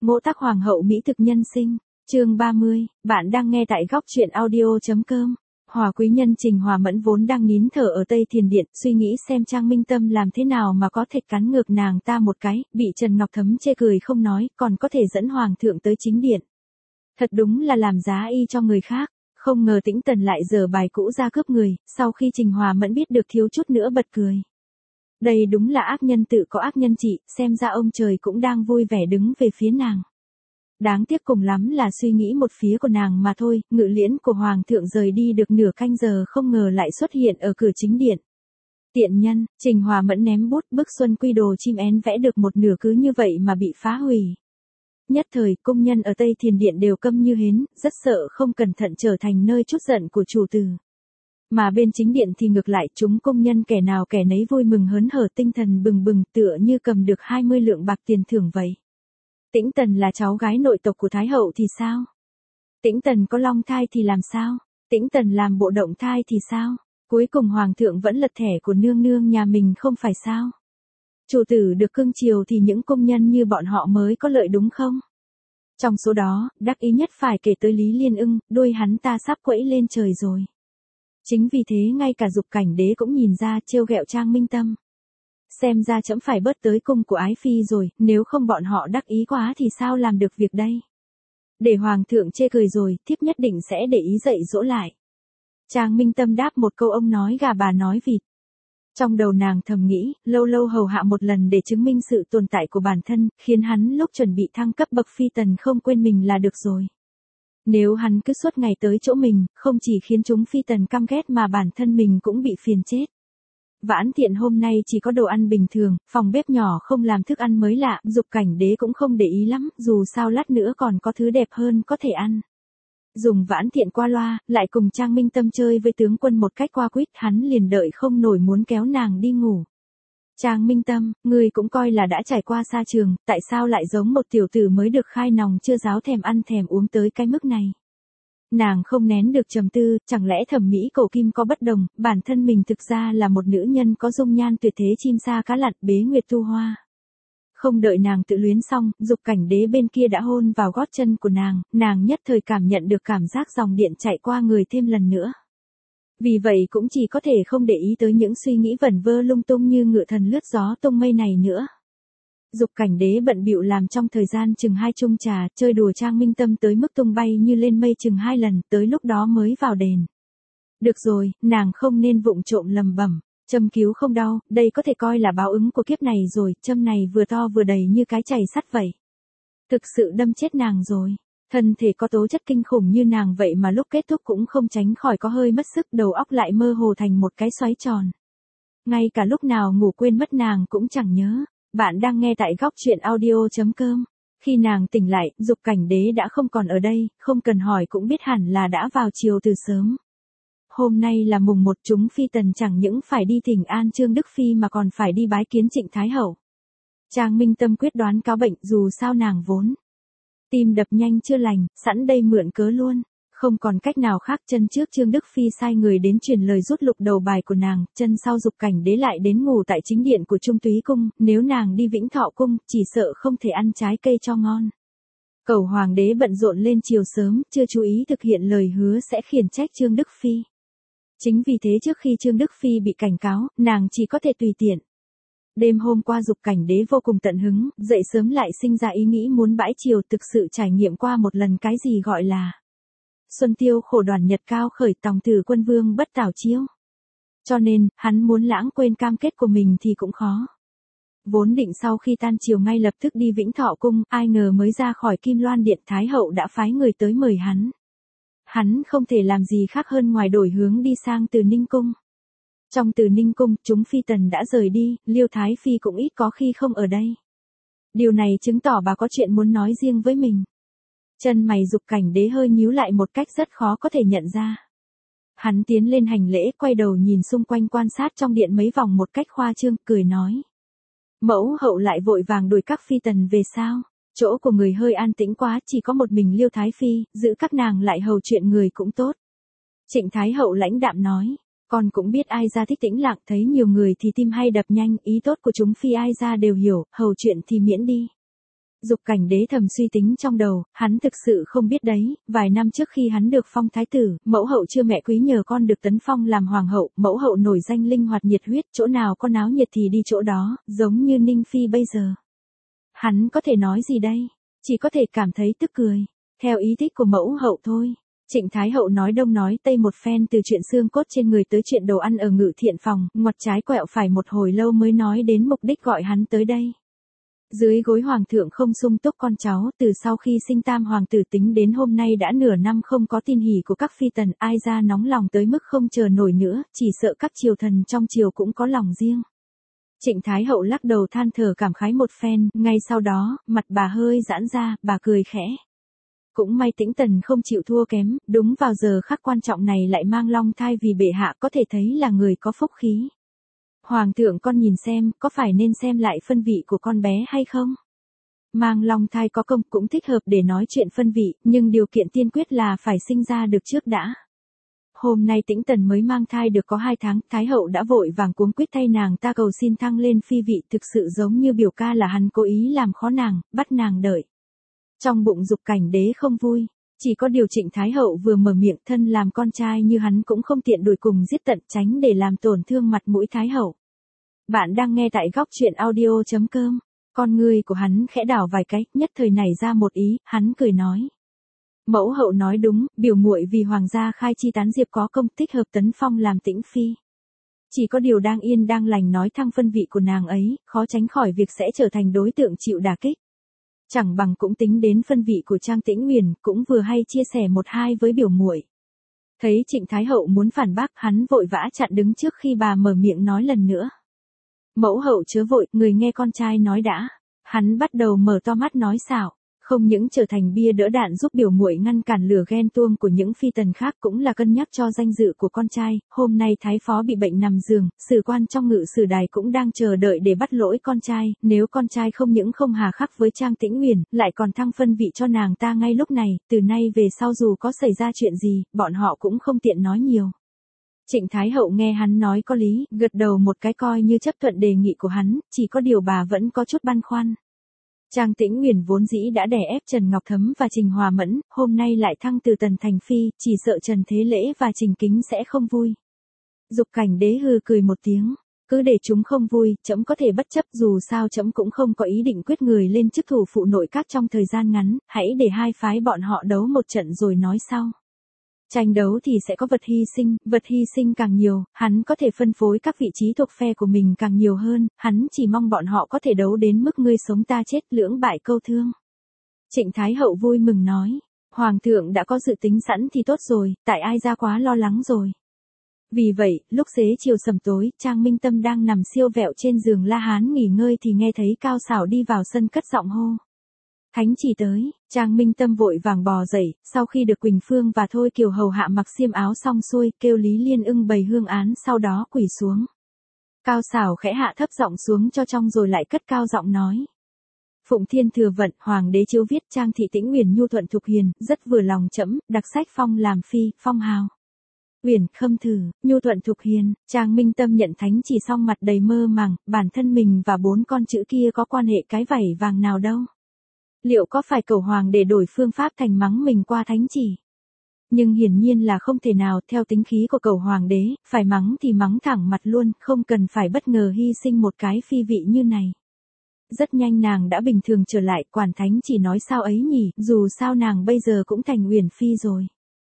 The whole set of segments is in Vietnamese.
Ngũ Tắc Hoàng hậu mỹ thực nhân sinh, chương 30, bạn đang nghe tại góc truyện audio.com. Hòa quý nhân Trình Hòa Mẫn vốn đang nín thở ở Tây Thiền Điện, suy nghĩ xem Trang Minh Tâm làm thế nào mà có thể cắn ngược nàng ta một cái, bị Trần Ngọc Thấm chê cười không nói, còn có thể dẫn Hoàng thượng tới chính điện. Thật đúng là làm giá y cho người khác, không ngờ Tĩnh Tần lại giở bài cũ ra cướp người, sau khi Trình Hòa Mẫn biết được thiếu chút nữa bật cười. Đây đúng là ác nhân tự có ác nhân trị, xem ra ông trời cũng đang vui vẻ đứng về phía nàng. Đáng tiếc cùng lắm là suy nghĩ một phía của nàng mà thôi, ngự liễn của Hoàng thượng rời đi được nửa canh giờ không ngờ lại xuất hiện ở cửa chính điện. Tiện nhân, Trình Hòa Mẫn ném bút bức Xuân Quy Đồ chim én vẽ được một nửa cứ như vậy mà bị phá hủy. Nhất thời, công nhân ở Tây Thiền Điện đều câm như hến, rất sợ không cẩn thận trở thành nơi trút giận của chủ tử. Mà bên chính điện thì ngược lại, chúng công nhân kẻ nào kẻ nấy vui mừng hớn hở, tinh thần bừng bừng, tựa như cầm được 20 lượng bạc tiền thưởng vậy. Tĩnh Tần là cháu gái nội tộc của Thái hậu thì sao? Tĩnh Tần có long thai thì làm sao? Tĩnh Tần làm bộ động thai thì sao? Cuối cùng Hoàng thượng vẫn lật thẻ của nương nương nhà mình không phải sao? Chủ tử được cưng chiều thì những công nhân như bọn họ mới có lợi đúng không? Trong số đó, đắc ý nhất phải kể tới Lý Liên Ưng, đuôi hắn ta sắp quẫy lên trời rồi. Chính vì thế ngay cả Dục Cảnh Đế cũng nhìn ra, trêu ghẹo Trang Minh Tâm. Xem ra trẫm phải bớt tới cung của ái phi rồi, nếu không bọn họ đắc ý quá thì sao làm được việc đây. Để Hoàng thượng chê cười rồi, thiếp nhất định sẽ để ý dạy dỗ lại. Trang Minh Tâm đáp một câu ông nói gà bà nói vịt. Trong đầu nàng thầm nghĩ, lâu lâu hầu hạ một lần để chứng minh sự tồn tại của bản thân, khiến hắn lúc chuẩn bị thăng cấp bậc phi tần không quên mình là được rồi. Nếu hắn cứ suốt ngày tới chỗ mình, không chỉ khiến chúng phi tần căm ghét mà bản thân mình cũng bị phiền chết. Vãn Thiện hôm nay chỉ có đồ ăn bình thường, phòng bếp nhỏ không làm thức ăn mới lạ, Dục Cảnh Đế cũng không để ý lắm, dù sao lát nữa còn có thứ đẹp hơn có thể ăn. Dùng Vãn Thiện qua loa, lại cùng Trang Minh Tâm chơi với tướng quân một cách qua quýt, hắn liền đợi không nổi muốn kéo nàng đi ngủ. Trang Minh Tâm, ngươi cũng coi là đã trải qua xa trường, tại sao lại giống một tiểu tử mới được khai nòng chưa giáo thèm ăn thèm uống tới cái mức này? Nàng không nén được trầm tư, chẳng lẽ thẩm mỹ cổ kim có bất đồng, bản thân mình thực ra là một nữ nhân có dung nhan tuyệt thế chim sa cá lặn bế nguyệt thu hoa. Không đợi nàng tự luyến xong, Dục Cảnh Đế bên kia đã hôn vào gót chân của nàng nhất thời cảm nhận được cảm giác dòng điện chạy qua người thêm lần nữa. Vì vậy cũng chỉ có thể không để ý tới những suy nghĩ vẩn vơ lung tung như ngựa thần lướt gió tung mây này nữa. Dục Cảnh Đế bận bịu làm trong thời gian chừng 2 chung trà, chơi đùa Trang Minh Tâm tới mức tung bay như lên mây chừng 2 lần, tới lúc đó mới vào đền. Được rồi, nàng không nên vụng trộm lầm bẩm, châm cứu không đau, đây có thể coi là báo ứng của kiếp này rồi, châm này vừa to vừa đầy như cái chày sắt vậy. Thực sự đâm chết nàng rồi. Thân thể có tố chất kinh khủng như nàng vậy mà lúc kết thúc cũng không tránh khỏi có hơi mất sức, đầu óc lại mơ hồ thành một cái xoáy tròn. Ngay cả lúc nào ngủ quên mất nàng cũng chẳng nhớ. Bạn đang nghe tại góc truyện audio.com. Khi nàng tỉnh lại, Dục Cảnh Đế đã không còn ở đây, không cần hỏi cũng biết hẳn là đã vào chiều từ sớm. Hôm nay là mùng 1, chúng phi tần chẳng những phải đi thỉnh an Trương Đức Phi mà còn phải đi bái kiến Trịnh Thái Hậu. Trang Minh Tâm quyết đoán cáo bệnh, dù sao nàng vốn tim đập nhanh chưa lành, sẵn đây mượn cớ luôn. Không còn cách nào khác, chân trước Trương Đức Phi sai người đến truyền lời rút lục đầu bài của nàng, chân sau Dục Cảnh Đế lại đến ngủ tại chính điện của Trung Túy Cung, nếu nàng đi Vĩnh Thọ Cung, chỉ sợ không thể ăn trái cây cho ngon. Cẩu Hoàng đế bận rộn lên chiều sớm, chưa chú ý thực hiện lời hứa sẽ khiển trách Trương Đức Phi. Chính vì thế trước khi Trương Đức Phi bị cảnh cáo, nàng chỉ có thể tùy tiện. Đêm hôm qua Dục Cảnh Đế vô cùng tận hứng, dậy sớm lại sinh ra ý nghĩ muốn bãi chiều, thực sự trải nghiệm qua một lần cái gì gọi là xuân tiêu khổ đoàn nhật cao khởi, tòng tử quân vương bất tảo chiêu. Cho nên, hắn muốn lãng quên cam kết của mình thì cũng khó. Vốn định sau khi tan chiều ngay lập tức đi Vĩnh Thọ Cung, ai ngờ mới ra khỏi Kim Loan Điện Thái hậu đã phái người tới mời hắn. Hắn không thể làm gì khác hơn ngoài đổi hướng đi sang Từ Ninh Cung. Trong Từ Ninh Cung, chúng phi tần đã rời đi, Liêu Thái Phi cũng ít có khi không ở đây. Điều này chứng tỏ bà có chuyện muốn nói riêng với mình. Chân mày Dục Cảnh Đế hơi nhíu lại một cách rất khó có thể nhận ra. Hắn tiến lên hành lễ, quay đầu nhìn xung quanh quan sát trong điện mấy vòng một cách khoa trương, cười nói. Mẫu hậu lại vội vàng đuổi các phi tần về sao? Chỗ của người hơi an tĩnh quá, chỉ có một mình Liêu Thái Phi, giữ các nàng lại hầu chuyện người cũng tốt. Trịnh Thái hậu lãnh đạm nói. Con cũng biết ai ra thích tĩnh lặng, thấy nhiều người thì tim hay đập nhanh, ý tốt của chúng phi ai ra đều hiểu, hầu chuyện thì miễn đi. Dục Cảnh Đế thầm suy tính trong đầu, hắn thực sự không biết đấy, vài năm trước khi hắn được phong thái tử, mẫu hậu chưa mẹ quý nhờ con được tấn phong làm hoàng hậu, mẫu hậu nổi danh linh hoạt nhiệt huyết, chỗ nào có náo nhiệt thì đi chỗ đó, giống như Ninh Phi bây giờ. Hắn có thể nói gì đây? Chỉ có thể cảm thấy tức cười. Theo ý thích của mẫu hậu thôi. Trịnh Thái Hậu nói đông nói tây một phen từ chuyện xương cốt trên người tới chuyện đồ ăn ở Ngự Thiện phòng, ngoặt trái quẹo phải một hồi lâu mới nói đến mục đích gọi hắn tới đây. Dưới gối hoàng thượng không sung túc con cháu, từ sau khi sinh tam hoàng tử tính đến hôm nay đã nửa năm không có tin hỉ của các phi tần, ai ra nóng lòng tới mức không chờ nổi nữa, chỉ sợ các triều thần trong triều cũng có lòng riêng. Trịnh Thái Hậu lắc đầu than thở cảm khái một phen, ngay sau đó, mặt bà hơi giãn ra, bà cười khẽ. Cũng may Tĩnh Tần không chịu thua kém, đúng vào giờ khắc quan trọng này lại mang long thai vì bệ hạ có thể thấy là người có phúc khí. Hoàng thượng con nhìn xem, có phải nên xem lại phân vị của con bé hay không? Mang long thai có công cũng thích hợp để nói chuyện phân vị, nhưng điều kiện tiên quyết là phải sinh ra được trước đã. Hôm nay Tĩnh Tần mới mang thai được có 2 tháng, Thái Hậu đã vội vàng cuống quýt thay nàng ta cầu xin thăng lên phi vị, thực sự giống như biểu ca là hắn cố ý làm khó nàng, bắt nàng đợi. Trong bụng Dục Cảnh Đế không vui, chỉ có điều Trịnh Thái Hậu vừa mở miệng, thân làm con trai như hắn cũng không tiện đuổi cùng giết tận, tránh để làm tổn thương mặt mũi Thái Hậu. Bạn đang nghe tại góc truyện audio.com. Con người của hắn khẽ đảo vài cái, nhất thời nảy ra một ý, hắn cười nói. Mẫu hậu nói đúng, biểu muội vì hoàng gia khai chi tán diệp có công, thích hợp tấn phong làm tĩnh phi. Chỉ có điều đang yên đang lành nói thăng phân vị của nàng ấy, khó tránh khỏi việc sẽ trở thành đối tượng chịu đả kích. Chẳng bằng cũng tính đến phân vị của Trang Tĩnh Uyển, cũng vừa hay chia sẻ một hai với biểu muội. Thấy Trịnh Thái Hậu muốn phản bác, hắn vội vã chặn đứng trước khi bà mở miệng nói lần nữa. Mẫu hậu chớ vội, người nghe con trai nói đã. Hắn bắt đầu mở to mắt nói xảo, không những trở thành bia đỡ đạn giúp biểu muội ngăn cản lửa ghen tuông của những phi tần khác, cũng là cân nhắc cho danh dự của con trai. Hôm nay thái phó bị bệnh nằm giường, sử quan trong Ngự Sử Đài cũng đang chờ đợi để bắt lỗi con trai, nếu con trai không những không hà khắc với Trang Tĩnh Uyển, lại còn thăng phân vị cho nàng ta ngay lúc này, từ nay về sau dù có xảy ra chuyện gì, bọn họ cũng không tiện nói nhiều. Trịnh Thái Hậu nghe hắn nói có lý, gật đầu một cái coi như chấp thuận đề nghị của hắn, chỉ có điều bà vẫn có chút băn khoăn. Trang Tĩnh Uyển vốn dĩ đã đè ép Trần Ngọc Thấm và Trình Hòa Mẫn, hôm nay lại thăng từ tần thành phi, chỉ sợ Trần Thế Lễ và Trình Kính sẽ không vui. Dục Cảnh Đế hừ cười một tiếng, cứ để chúng không vui, trẫm có thể bất chấp, dù sao trẫm cũng không có ý định quyết người lên chức thủ phụ nội các trong thời gian ngắn, hãy để hai phái bọn họ đấu một trận rồi nói sau. Tranh đấu thì sẽ có vật hy sinh càng nhiều, hắn có thể phân phối các vị trí thuộc phe của mình càng nhiều hơn, hắn chỉ mong bọn họ có thể đấu đến mức ngươi sống ta chết, lưỡng bại câu thương. Trịnh Thái Hậu vui mừng nói, Hoàng thượng đã có dự tính sẵn thì tốt rồi, tại ai ra quá lo lắng rồi. Vì vậy, lúc xế chiều sầm tối, Trang Minh Tâm đang nằm siêu vẹo trên giường La Hán nghỉ ngơi thì nghe thấy Cao Xảo đi vào sân cất giọng hô. Thánh chỉ tới, Trang Minh Tâm vội vàng bò dậy, sau khi được Quỳnh Phương và Thôi Kiều hầu hạ mặc xiêm áo xong xuôi, kêu Lý Liên Ưng bày hương án, sau đó quỳ xuống. Cao Xảo khẽ hạ thấp giọng xuống cho trong rồi lại cất cao giọng nói. Phụng Thiên thừa vận, Hoàng đế chiếu viết Trang thị Tĩnh Uyển nhu thuận thục hiền, rất vừa lòng trẫm, đặc sách phong làm phi, phong hào. Uyển khâm thử, nhu thuận thục hiền, Trang Minh Tâm nhận thánh chỉ xong mặt đầy mơ màng, bản thân mình và 4 con chữ kia có quan hệ cái vảy vàng nào đâu. Liệu có phải cầu hoàng để đổi phương pháp thành mắng mình qua thánh chỉ? Nhưng hiển nhiên là không thể nào, theo tính khí của cầu hoàng đế, phải mắng thì mắng thẳng mặt luôn, không cần phải bất ngờ hy sinh một cái phi vị như này. Rất nhanh nàng đã bình thường trở lại, quản thánh chỉ nói sao ấy nhỉ, dù sao nàng bây giờ cũng thành Uyển phi rồi.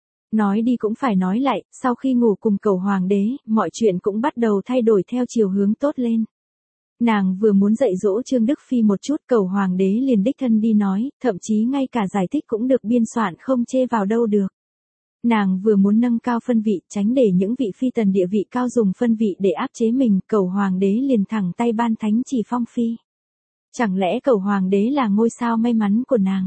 Nói đi cũng phải nói lại, sau khi ngủ cùng cầu hoàng đế, mọi chuyện cũng bắt đầu thay đổi theo chiều hướng tốt lên. Nàng vừa muốn dạy dỗ Trương Đức Phi một chút, cầu hoàng đế liền đích thân đi nói, thậm chí ngay cả giải thích cũng được biên soạn không chê vào đâu được. Nàng vừa muốn nâng cao phân vị, tránh để những vị phi tần địa vị cao dùng phân vị để áp chế mình, cầu hoàng đế liền thẳng tay ban thánh chỉ phong phi. Chẳng lẽ cầu hoàng đế là ngôi sao may mắn của nàng?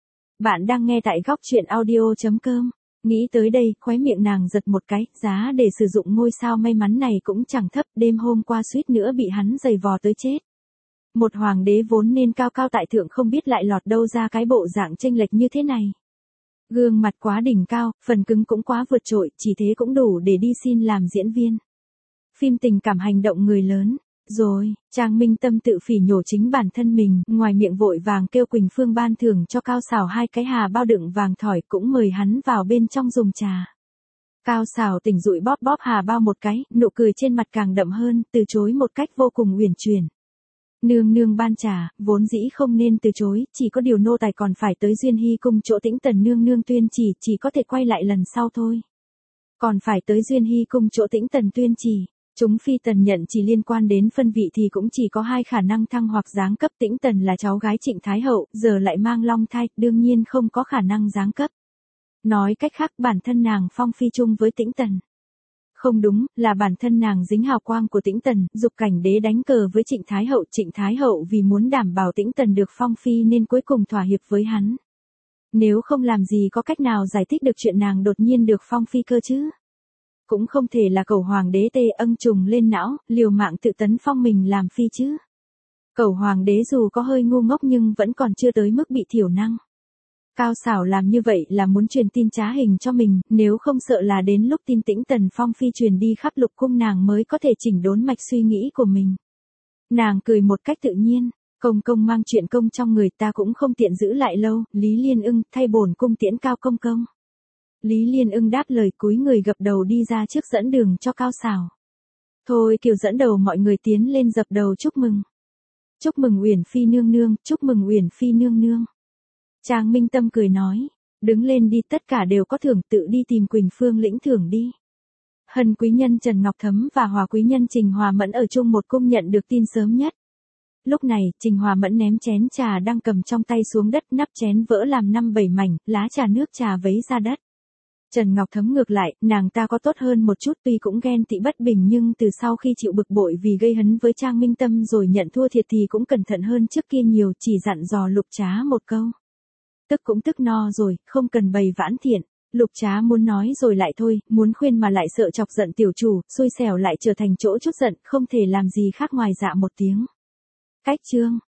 Bạn đang nghe tại góc truyện audio.com. Nghĩ tới đây, khóe miệng nàng giật một cái, giá để sử dụng ngôi sao may mắn này cũng chẳng thấp, đêm hôm qua suýt nữa bị hắn giày vò tới chết. Một hoàng đế vốn nên cao cao tại thượng không biết lại lọt đâu ra cái bộ dạng chênh lệch như thế này. Gương mặt quá đỉnh cao, phần cứng cũng quá vượt trội, chỉ thế cũng đủ để đi xin làm diễn viên. Phim tình cảm hành động người lớn. Rồi, Trang Minh Tâm tự phỉ nhổ chính bản thân mình, ngoài miệng vội vàng kêu Quỳnh Phương ban thưởng cho Cao Sảo 2 cái hà bao đựng vàng thỏi, cũng mời hắn vào bên trong dùng trà. Cao Sảo tỉnh dụi bóp bóp hà bao một cái, nụ cười trên mặt càng đậm hơn, từ chối một cách vô cùng uyển chuyển. Nương nương ban trà, vốn dĩ không nên từ chối, chỉ có điều nô tài còn phải tới Duyên Hy cung chỗ Tĩnh Tần nương nương tuyên chỉ có thể quay lại lần sau thôi. Còn phải tới Duyên Hy cung chỗ Tĩnh Tần tuyên chỉ. Chúng phi tần nhận chỉ liên quan đến phân vị thì cũng chỉ có 2 khả năng thăng hoặc giáng cấp. Tĩnh Tần là cháu gái Trịnh Thái Hậu, giờ lại mang long thai, đương nhiên không có khả năng giáng cấp. Nói cách khác bản thân nàng phong phi chung với Tĩnh Tần. Không đúng, là bản thân nàng dính hào quang của Tĩnh Tần, dục cảnh đế đánh cờ với Trịnh Thái Hậu vì muốn đảm bảo Tĩnh Tần được phong phi nên cuối cùng thỏa hiệp với hắn. Nếu không làm gì có cách nào giải thích được chuyện nàng đột nhiên được phong phi cơ chứ. Cũng không thể là Cẩu hoàng đế tê âng trùng lên não, liều mạng tự tấn phong mình làm phi chứ. Cẩu hoàng đế dù có hơi ngu ngốc nhưng vẫn còn chưa tới mức bị thiểu năng. Cao Sảo làm như vậy là muốn truyền tin trá hình cho mình, nếu không sợ là đến lúc tin Tĩnh Tần phong phi truyền đi khắp lục cung nàng mới có thể chỉnh đốn mạch suy nghĩ của mình. Nàng cười một cách tự nhiên, công mang chuyện công trong người ta cũng không tiện giữ lại lâu, Lý Liên Ưng thay bổn cung tiễn Cao công. Lý Liên Ưng đáp lời cúi người gập đầu đi ra trước dẫn đường cho Cao Sảo. Thôi Kiều dẫn đầu mọi người tiến lên dập đầu chúc mừng. Chúc mừng Uyển Phi nương nương, chúc mừng Uyển Phi nương nương. Trang Minh Tâm cười nói, đứng lên đi, tất cả đều có thưởng, tự đi tìm Quỳnh Phương lĩnh thưởng đi. Hân quý nhân Trần Ngọc Thấm và Hòa quý nhân Trình Hòa Mẫn ở chung một cung nhận được tin sớm nhất. Lúc này, Trình Hòa Mẫn ném chén trà đang cầm trong tay xuống đất, nắp chén vỡ làm 5-7 mảnh, lá trà nước trà vấy ra đất. Trần Ngọc Thấm ngược lại, nàng ta có tốt hơn một chút, tuy cũng ghen tị bất bình nhưng từ sau khi chịu bực bội vì gây hấn với Trang Minh Tâm rồi nhận thua thiệt thì cũng cẩn thận hơn trước kia nhiều, chỉ dặn dò Lục Trá một câu. Tức cũng tức no rồi, không cần bày vãn thiện. Lục Trá muốn nói rồi lại thôi, muốn khuyên mà lại sợ chọc giận tiểu chủ, xui xẻo lại trở thành chỗ chút giận, không thể làm gì khác ngoài dạ một tiếng. Cách chương